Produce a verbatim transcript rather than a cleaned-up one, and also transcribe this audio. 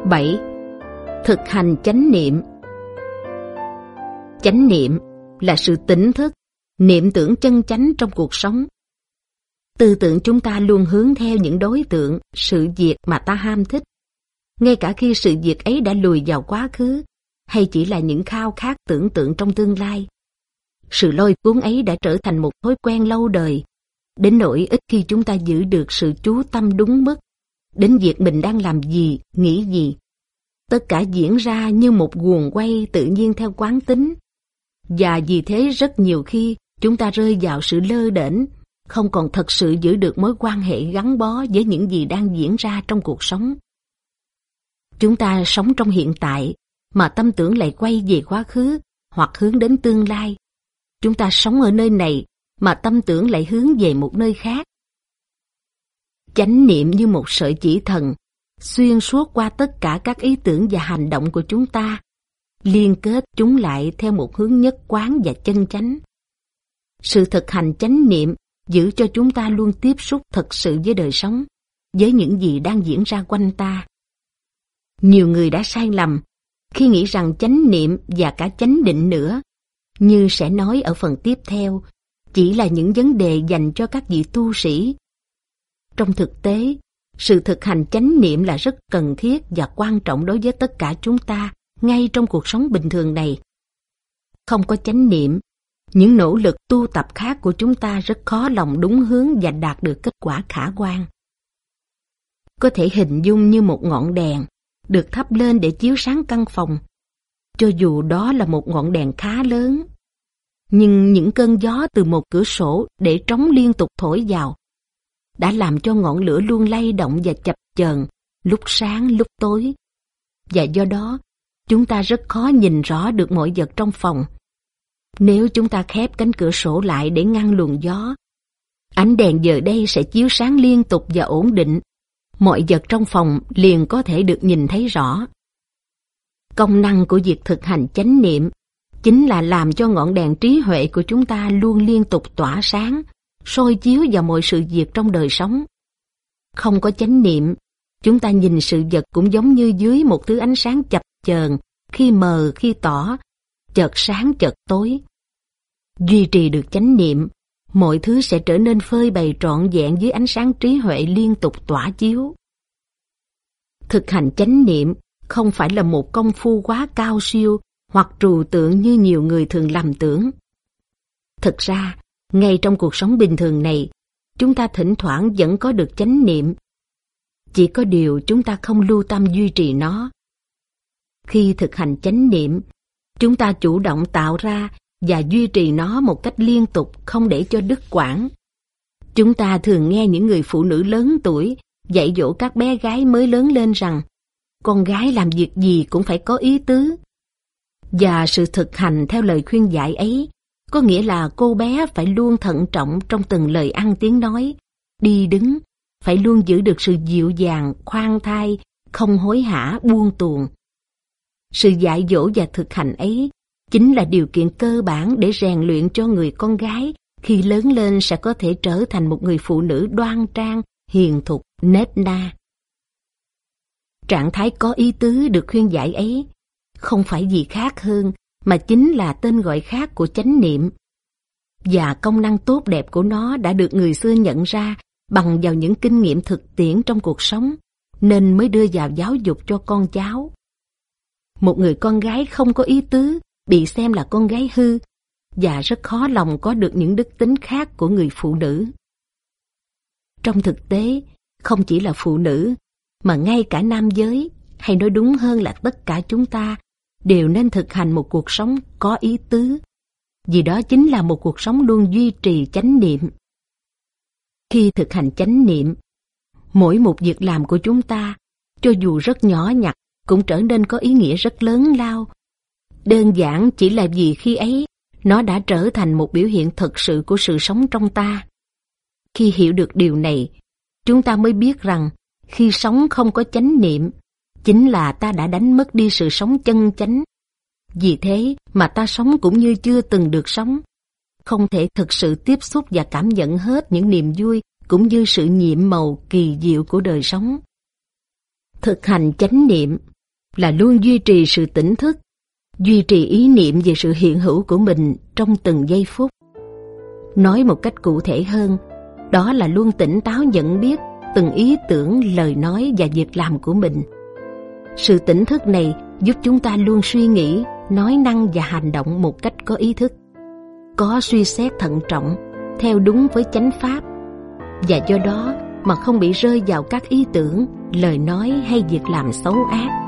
bảy. Thực hành chánh niệm. Chánh niệm là sự tỉnh thức, niệm tưởng chân chánh trong cuộc sống. Tư tưởng chúng ta luôn hướng theo những đối tượng, sự việc mà ta ham thích, ngay cả khi sự việc ấy đã lùi vào quá khứ, hay chỉ là những khao khát tưởng tượng trong tương lai. Sự lôi cuốn ấy đã trở thành một thói quen lâu đời, đến nỗi ít khi chúng ta giữ được sự chú tâm đúng mức đến việc mình đang làm gì, nghĩ gì. Tất cả diễn ra như một guồng quay tự nhiên theo quán tính. Và vì thế rất nhiều khi chúng ta rơi vào sự lơ đễnh, không còn thật sự giữ được mối quan hệ gắn bó với những gì đang diễn ra trong cuộc sống. Chúng ta sống trong hiện tại, mà tâm tưởng lại quay về quá khứ hoặc hướng đến tương lai. Chúng ta sống ở nơi này, mà tâm tưởng lại hướng về một nơi khác. Chánh niệm như một sợi chỉ thần, xuyên suốt qua tất cả các ý tưởng và hành động của chúng ta, liên kết chúng lại theo một hướng nhất quán và chân chánh. Sự thực hành chánh niệm giữ cho chúng ta luôn tiếp xúc thật sự với đời sống, với những gì đang diễn ra quanh ta. Nhiều người đã sai lầm khi nghĩ rằng chánh niệm và cả chánh định nữa, như sẽ nói ở phần tiếp theo, chỉ là những vấn đề dành cho các vị tu sĩ. Trong thực tế, sự thực hành chánh niệm là rất cần thiết và quan trọng đối với tất cả chúng ta ngay trong cuộc sống bình thường này. Không có chánh niệm, những nỗ lực tu tập khác của chúng ta rất khó lòng đúng hướng và đạt được kết quả khả quan. Có thể hình dung như một ngọn đèn được thắp lên để chiếu sáng căn phòng, cho dù đó là một ngọn đèn khá lớn. Nhưng những cơn gió từ một cửa sổ để trống liên tục thổi vào đã làm cho ngọn lửa luôn lay động và chập chờn, lúc sáng lúc tối. Và do đó, chúng ta rất khó nhìn rõ được mọi vật trong phòng. Nếu chúng ta khép cánh cửa sổ lại để ngăn luồng gió, ánh đèn giờ đây sẽ chiếu sáng liên tục và ổn định. Mọi vật trong phòng liền có thể được nhìn thấy rõ. Công năng của việc thực hành chánh niệm chính là làm cho ngọn đèn trí huệ của chúng ta luôn liên tục tỏa sáng, soi chiếu vào mọi sự việc trong đời sống. Không có chánh niệm, chúng ta nhìn sự vật cũng giống như dưới một thứ ánh sáng chập chờn, khi mờ khi tỏ, chợt sáng chợt tối. Duy trì được chánh niệm, mọi thứ sẽ trở nên phơi bày trọn vẹn dưới ánh sáng trí huệ liên tục tỏa chiếu. Thực hành chánh niệm không phải là một công phu quá cao siêu hoặc trừu tượng như nhiều người thường lầm tưởng. Thực ra, ngay trong cuộc sống bình thường này, chúng ta thỉnh thoảng vẫn có được chánh niệm. Chỉ có điều chúng ta không lưu tâm duy trì nó. Khi thực hành chánh niệm, chúng ta chủ động tạo ra và duy trì nó một cách liên tục, không để cho đứt quãng. Chúng ta thường nghe những người phụ nữ lớn tuổi dạy dỗ các bé gái mới lớn lên rằng con gái làm việc gì cũng phải có ý tứ. Và sự thực hành theo lời khuyên dạy ấy có nghĩa là cô bé phải luôn thận trọng trong từng lời ăn tiếng nói, đi đứng, phải luôn giữ được sự dịu dàng, khoan thai, không hối hả, buông tuồng. Sự dạy dỗ và thực hành ấy chính là điều kiện cơ bản để rèn luyện cho người con gái khi lớn lên sẽ có thể trở thành một người phụ nữ đoan trang, hiền thục, nết na. Trạng thái có ý tứ được khuyên giải ấy không phải gì khác hơn mà chính là tên gọi khác của chánh niệm. Và công năng tốt đẹp của nó đã được người xưa nhận ra bằng vào những kinh nghiệm thực tiễn trong cuộc sống, nên mới đưa vào giáo dục cho con cháu. Một người con gái không có ý tứ bị xem là con gái hư, và rất khó lòng có được những đức tính khác của người phụ nữ. Trong thực tế, không chỉ là phụ nữ, mà ngay cả nam giới, hay nói đúng hơn là tất cả chúng ta, đều nên thực hành một cuộc sống có ý tứ, vì đó chính là một cuộc sống luôn duy trì chánh niệm. Khi thực hành chánh niệm, mỗi một việc làm của chúng ta, cho dù rất nhỏ nhặt, cũng trở nên có ý nghĩa rất lớn lao. Đơn giản chỉ là vì khi ấy, nó đã trở thành một biểu hiện thật sự của sự sống trong ta. Khi hiểu được điều này, chúng ta mới biết rằng khi sống không có chánh niệm, chính là ta đã đánh mất đi sự sống chân chánh. Vì thế mà ta sống cũng như chưa từng được sống, không thể thực sự tiếp xúc và cảm nhận hết những niềm vui cũng như sự nhiệm màu kỳ diệu của đời sống. Thực hành chánh niệm là luôn duy trì sự tỉnh thức, duy trì ý niệm về sự hiện hữu của mình trong từng giây phút. Nói một cách cụ thể hơn, đó là luôn tỉnh táo nhận biết từng ý tưởng, lời nói và việc làm của mình. Sự tỉnh thức này giúp chúng ta luôn suy nghĩ, nói năng và hành động một cách có ý thức, có suy xét thận trọng, theo đúng với chánh pháp, và do đó mà không bị rơi vào các ý tưởng, lời nói hay việc làm xấu ác.